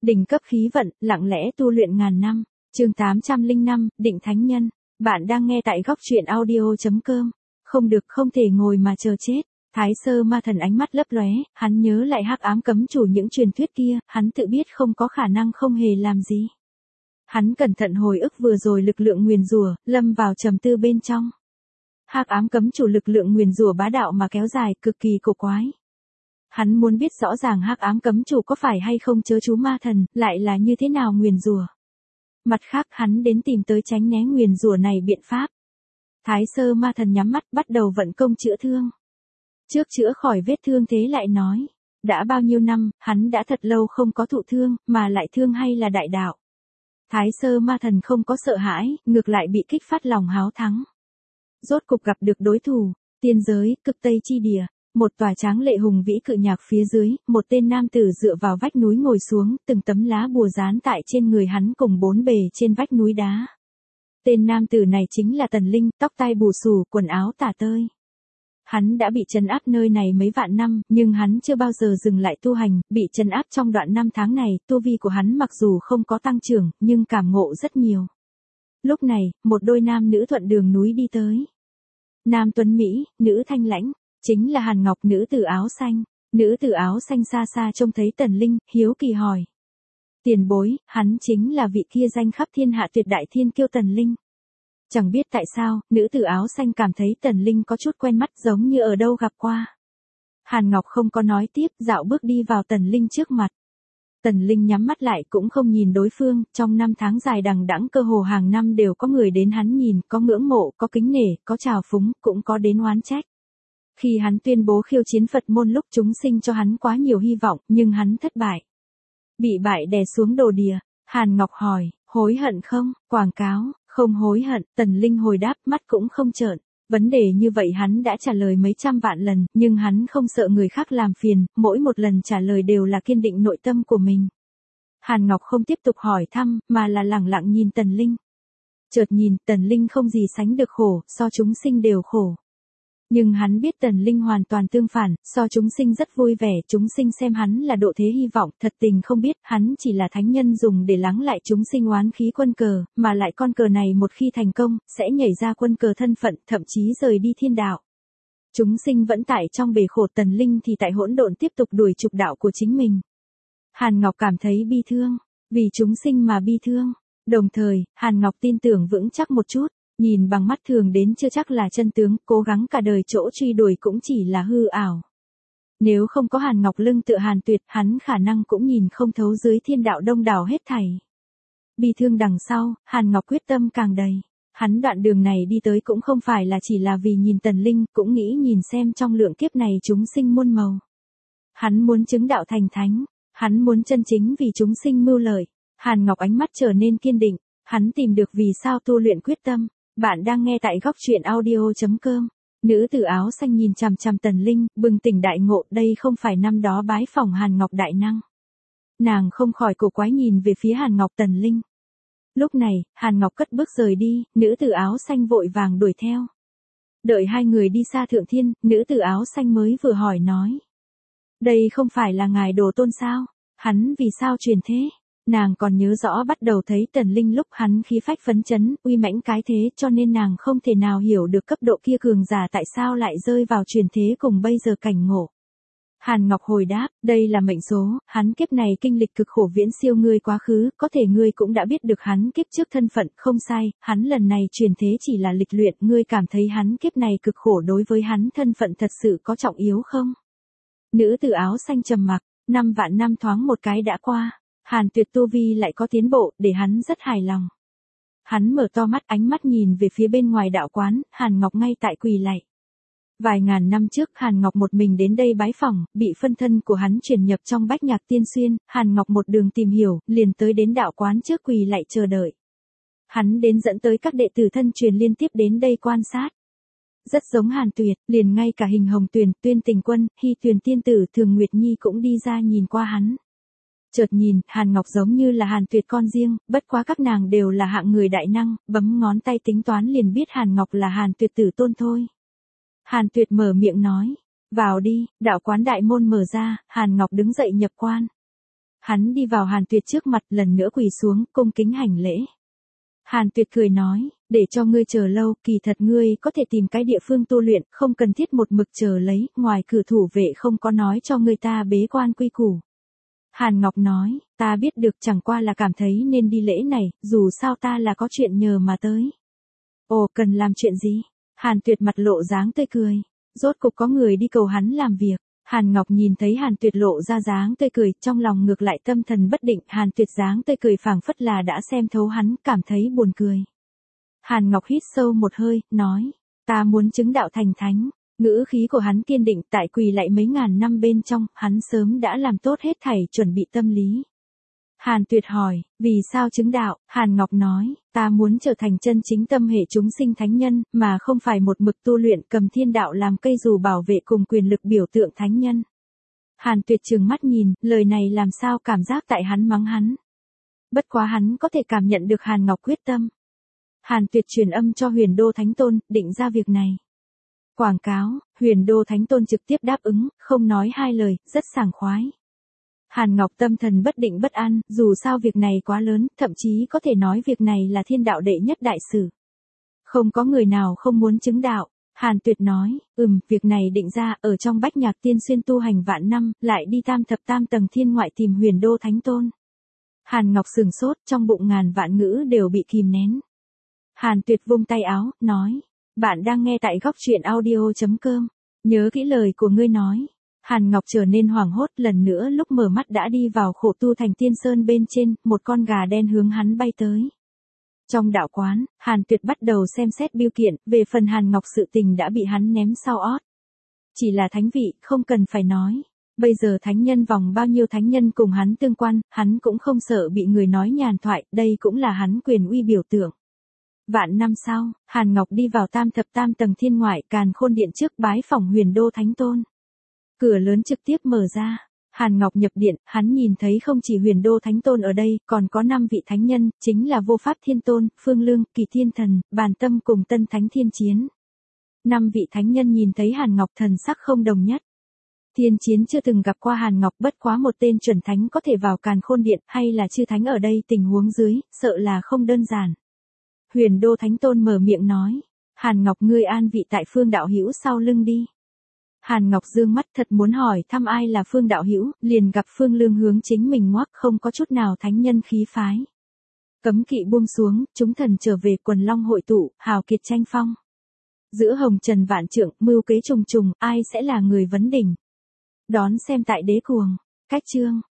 Đỉnh cấp khí vận, lặng lẽ tu luyện ngàn năm. Chương 805, Định Thánh Nhân. Bạn đang nghe tại góc truyện audio.com. Không được, không thể ngồi mà chờ chết. Thái Sơ Ma Thần ánh mắt lấp lóe, hắn nhớ lại hắc ám cấm chủ những truyền thuyết kia, hắn tự biết không có khả năng không hề làm gì. Hắn cẩn thận hồi ức vừa rồi lực lượng nguyền rủa, lâm vào trầm tư bên trong. Hắc ám cấm chủ lực lượng nguyền rủa bá đạo mà kéo dài, cực kỳ cổ quái. Hắn muốn biết rõ ràng hắc ám cấm chủ có phải hay không chớ chú ma thần, lại là như thế nào nguyền rủa. Mặt khác hắn đến tìm tới tránh né nguyền rủa này biện pháp. Thái Sơ Ma Thần nhắm mắt bắt đầu vận công chữa thương. Trước chữa khỏi vết thương thế lại nói, đã bao nhiêu năm, hắn đã thật lâu không có thụ thương, mà lại thương hay là đại đạo. Thái Sơ Ma Thần không có sợ hãi, ngược lại bị kích phát lòng háo thắng. Rốt cục gặp được đối thủ, tiên giới, cực Tây chi địa. Một tòa tráng lệ hùng vĩ cự nhạc phía dưới, một tên nam tử dựa vào vách núi ngồi xuống, từng tấm lá bùa dán tại trên người hắn cùng bốn bề trên vách núi đá. Tên nam tử này chính là Tần Linh, tóc tai bù xù, quần áo tả tơi. Hắn đã bị trấn áp nơi này mấy vạn năm, nhưng hắn chưa bao giờ dừng lại tu hành, bị trấn áp trong đoạn năm tháng này, tu vi của hắn mặc dù không có tăng trưởng, nhưng cảm ngộ rất nhiều. Lúc này, một đôi nam nữ thuận đường núi đi tới. Nam tuấn Mỹ, nữ thanh lãnh. Chính là Hàn Ngọc, nữ tử áo xanh. Nữ tử áo xanh xa xa trông thấy Tần Linh, hiếu kỳ hỏi. Tiền bối, hắn chính là vị kia danh khắp thiên hạ tuyệt đại thiên kiêu Tần Linh. Chẳng biết tại sao, nữ tử áo xanh cảm thấy Tần Linh có chút quen mắt giống như ở đâu gặp qua. Hàn Ngọc không có nói tiếp, dạo bước đi vào Tần Linh trước mặt. Tần Linh nhắm mắt lại cũng không nhìn đối phương, trong năm tháng dài đằng đẵng cơ hồ hàng năm đều có người đến hắn nhìn, có ngưỡng mộ, có kính nể, có trào phúng, cũng có đến oán trách. Khi hắn tuyên bố khiêu chiến Phật môn lúc chúng sinh cho hắn quá nhiều hy vọng, nhưng hắn thất bại. Bị bại đè xuống đồ đìa, Hàn Ngọc hỏi, hối hận không? Quảng cáo, không hối hận, Tần Linh hồi đáp, mắt cũng không trợn. Vấn đề như vậy hắn đã trả lời mấy trăm vạn lần, nhưng hắn không sợ người khác làm phiền, mỗi một lần trả lời đều là kiên định nội tâm của mình. Hàn Ngọc không tiếp tục hỏi thăm, mà là lẳng lặng nhìn Tần Linh. Chợt nhìn, Tần Linh không gì sánh được khổ, so chúng sinh đều khổ. Nhưng hắn biết Tần Linh hoàn toàn tương phản, so chúng sinh rất vui vẻ, chúng sinh xem hắn là độ thế hy vọng, thật tình không biết, hắn chỉ là thánh nhân dùng để lắng lại chúng sinh oán khí quân cờ, mà lại con cờ này một khi thành công, sẽ nhảy ra quân cờ thân phận, thậm chí rời đi thiên đạo. Chúng sinh vẫn tại trong bể khổ, Tần Linh thì tại hỗn độn tiếp tục đuổi trục đạo của chính mình. Hàn Ngọc cảm thấy bi thương, vì chúng sinh mà bi thương. Đồng thời, Hàn Ngọc tin tưởng vững chắc một chút. Nhìn bằng mắt thường đến chưa chắc là chân tướng, cố gắng cả đời chỗ truy đuổi cũng chỉ là hư ảo. Nếu không có Hàn Ngọc lưng tựa Hàn Tuyệt, hắn khả năng cũng nhìn không thấu dưới thiên đạo đông đảo hết thảy. Bi thương đằng sau, Hàn Ngọc quyết tâm càng đầy. Hắn đoạn đường này đi tới cũng không phải là chỉ là vì nhìn Tần Linh, cũng nghĩ nhìn xem trong lượng kiếp này chúng sinh muôn màu. Hắn muốn chứng đạo thành thánh, hắn muốn chân chính vì chúng sinh mưu lợi. Hàn Ngọc ánh mắt trở nên kiên định, hắn tìm được vì sao tu luyện quyết tâm. Bạn đang nghe tại góc truyện audio.com. Nữ tử áo xanh nhìn chằm chằm Tần Linh, bừng tỉnh đại ngộ, đây không phải năm đó bái phỏng Hàn Ngọc đại năng. Nàng không khỏi cổ quái nhìn về phía Hàn Ngọc Tần Linh. Lúc này, Hàn Ngọc cất bước rời đi, nữ tử áo xanh vội vàng đuổi theo. Đợi hai người đi xa thượng thiên, nữ tử áo xanh mới vừa hỏi nói. Đây không phải là ngài Đồ Tôn sao? Hắn vì sao truyền thế? Nàng còn nhớ rõ bắt đầu thấy Tần Linh lúc hắn khí phách phấn chấn, uy mãnh cái thế, cho nên nàng không thể nào hiểu được cấp độ kia cường giả tại sao lại rơi vào truyền thế cùng bây giờ cảnh ngộ. Hàn Ngọc hồi đáp, đây là mệnh số, hắn kiếp này kinh lịch cực khổ viễn siêu ngươi quá khứ, có thể ngươi cũng đã biết được hắn kiếp trước thân phận, không sai, hắn lần này truyền thế chỉ là lịch luyện, ngươi cảm thấy hắn kiếp này cực khổ đối với hắn thân phận thật sự có trọng yếu không? Nữ tử áo xanh trầm mặc, 5 vạn năm thoáng một cái đã qua. Hàn Tuyệt tu vi lại có tiến bộ, để hắn rất hài lòng. Hắn mở to mắt, ánh mắt nhìn về phía bên ngoài đạo quán, Hàn Ngọc ngay tại quỳ lạy. Vài ngàn năm trước, Hàn Ngọc một mình đến đây bái phỏng, bị phân thân của hắn chuyển nhập trong Bách Nhạc Tiên Xuyên, Hàn Ngọc một đường tìm hiểu, liền tới đến đạo quán trước quỳ lạy chờ đợi. Hắn đến dẫn tới các đệ tử thân truyền liên tiếp đến đây quan sát. Rất giống Hàn Tuyệt, liền ngay cả Hình Hồng Tuyền, Tuyên Tình Quân, Hy Tuyền Tiên Tử, Thường Nguyệt Nhi cũng đi ra nhìn qua hắn. Chợt nhìn, Hàn Ngọc giống như là Hàn Tuyệt con riêng, bất quá các nàng đều là hạng người đại năng, bấm ngón tay tính toán liền biết Hàn Ngọc là Hàn Tuyệt tử tôn thôi. Hàn Tuyệt mở miệng nói, vào đi, đạo quán đại môn mở ra, Hàn Ngọc đứng dậy nhập quan. Hắn đi vào Hàn Tuyệt trước mặt lần nữa quỳ xuống, cung kính hành lễ. Hàn Tuyệt cười nói, để cho ngươi chờ lâu, kỳ thật ngươi có thể tìm cái địa phương tu luyện, không cần thiết một mực chờ lấy, ngoài cửa thủ vệ không có nói cho ngươi ta bế quan quy củ. Hàn Ngọc nói, ta biết được, chẳng qua là cảm thấy nên đi lễ này, dù sao ta là có chuyện nhờ mà tới. Ồ, cần làm chuyện gì? Hàn Tuyệt mặt lộ dáng tươi cười. Rốt cục có người đi cầu hắn làm việc. Hàn Ngọc nhìn thấy Hàn Tuyệt lộ ra dáng tươi cười, trong lòng ngược lại tâm thần bất định. Hàn Tuyệt dáng tươi cười phảng phất là đã xem thấu hắn, cảm thấy buồn cười. Hàn Ngọc hít sâu một hơi, nói, ta muốn chứng đạo thành thánh. Ngữ khí của hắn kiên định, tại quỳ lại mấy ngàn năm bên trong, hắn sớm đã làm tốt hết thảy chuẩn bị tâm lý. Hàn Tuyệt hỏi, vì sao chứng đạo? Hàn Ngọc nói, ta muốn trở thành chân chính tâm hệ chúng sinh thánh nhân, mà không phải một mực tu luyện cầm thiên đạo làm cây dù bảo vệ cùng quyền lực biểu tượng thánh nhân. Hàn Tuyệt trừng mắt nhìn, lời này làm sao cảm giác tại hắn mắng hắn. Bất quá hắn có thể cảm nhận được Hàn Ngọc quyết tâm. Hàn Tuyệt truyền âm cho Huyền Đô Thánh Tôn, định ra việc này. Quảng cáo, Huyền Đô Thánh Tôn trực tiếp đáp ứng, không nói hai lời, rất sảng khoái. Hàn Ngọc tâm thần bất định bất an, dù sao việc này quá lớn, thậm chí có thể nói việc này là thiên đạo đệ nhất đại sự. Không có người nào không muốn chứng đạo. Hàn Tuyệt nói, việc này định ra, ở trong Bách Nhạc Tiên Xuyên tu hành vạn năm, lại đi tam thập tam tầng thiên ngoại tìm Huyền Đô Thánh Tôn. Hàn Ngọc sừng sốt, trong bụng ngàn vạn ngữ đều bị kìm nén. Hàn Tuyệt vung tay áo, nói, bạn đang nghe tại Góc Truyện Audio.com, nhớ kỹ lời của ngươi nói. Hàn Ngọc trở nên hoảng hốt, lần nữa lúc mở mắt đã đi vào khổ tu thành tiên sơn bên trên, một con gà đen hướng hắn bay tới. Trong đạo quán, Hàn Tuyệt bắt đầu xem xét biêu kiện, về phần Hàn Ngọc sự tình đã bị hắn ném sau ót. Chỉ là thánh vị, không cần phải nói. Bây giờ thánh nhân vòng bao nhiêu thánh nhân cùng hắn tương quan, hắn cũng không sợ bị người nói nhàn thoại, đây cũng là hắn quyền uy biểu tượng. Vạn năm sau, Hàn Ngọc đi vào tam thập tam tầng thiên ngoại Càn Khôn Điện trước bái phỏng Huyền Đô Thánh Tôn. Cửa lớn trực tiếp mở ra. Hàn Ngọc nhập điện, hắn nhìn thấy không chỉ Huyền Đô Thánh Tôn ở đây, còn có 5 vị thánh nhân, chính là Vô Pháp Thiên Tôn, Phương Lương, Kỳ Thiên Thần, Bàn Tâm cùng Tân Thánh Thiên Chiến. 5 vị thánh nhân nhìn thấy Hàn Ngọc thần sắc không đồng nhất. Thiên Chiến chưa từng gặp qua Hàn Ngọc, bất quá một tên chuẩn thánh có thể vào Càn Khôn Điện, hay là chư thánh ở đây, tình huống dưới, sợ là không đơn giản. Huyền Đô Thánh Tôn mở miệng nói, Hàn Ngọc ngươi an vị tại Phương đạo hữu sau lưng đi. Hàn Ngọc dương mắt thật muốn hỏi thăm ai là Phương đạo hữu, liền gặp Phương Lương hướng chính mình ngoắc, không có chút nào thánh nhân khí phái. Cấm kỵ buông xuống, chúng thần trở về, quần long hội tụ, hào kiệt tranh phong. Giữa hồng trần vạn trượng, mưu kế trùng trùng, ai sẽ là người vấn đỉnh. Đón xem tại Đế Cuồng. Cách chương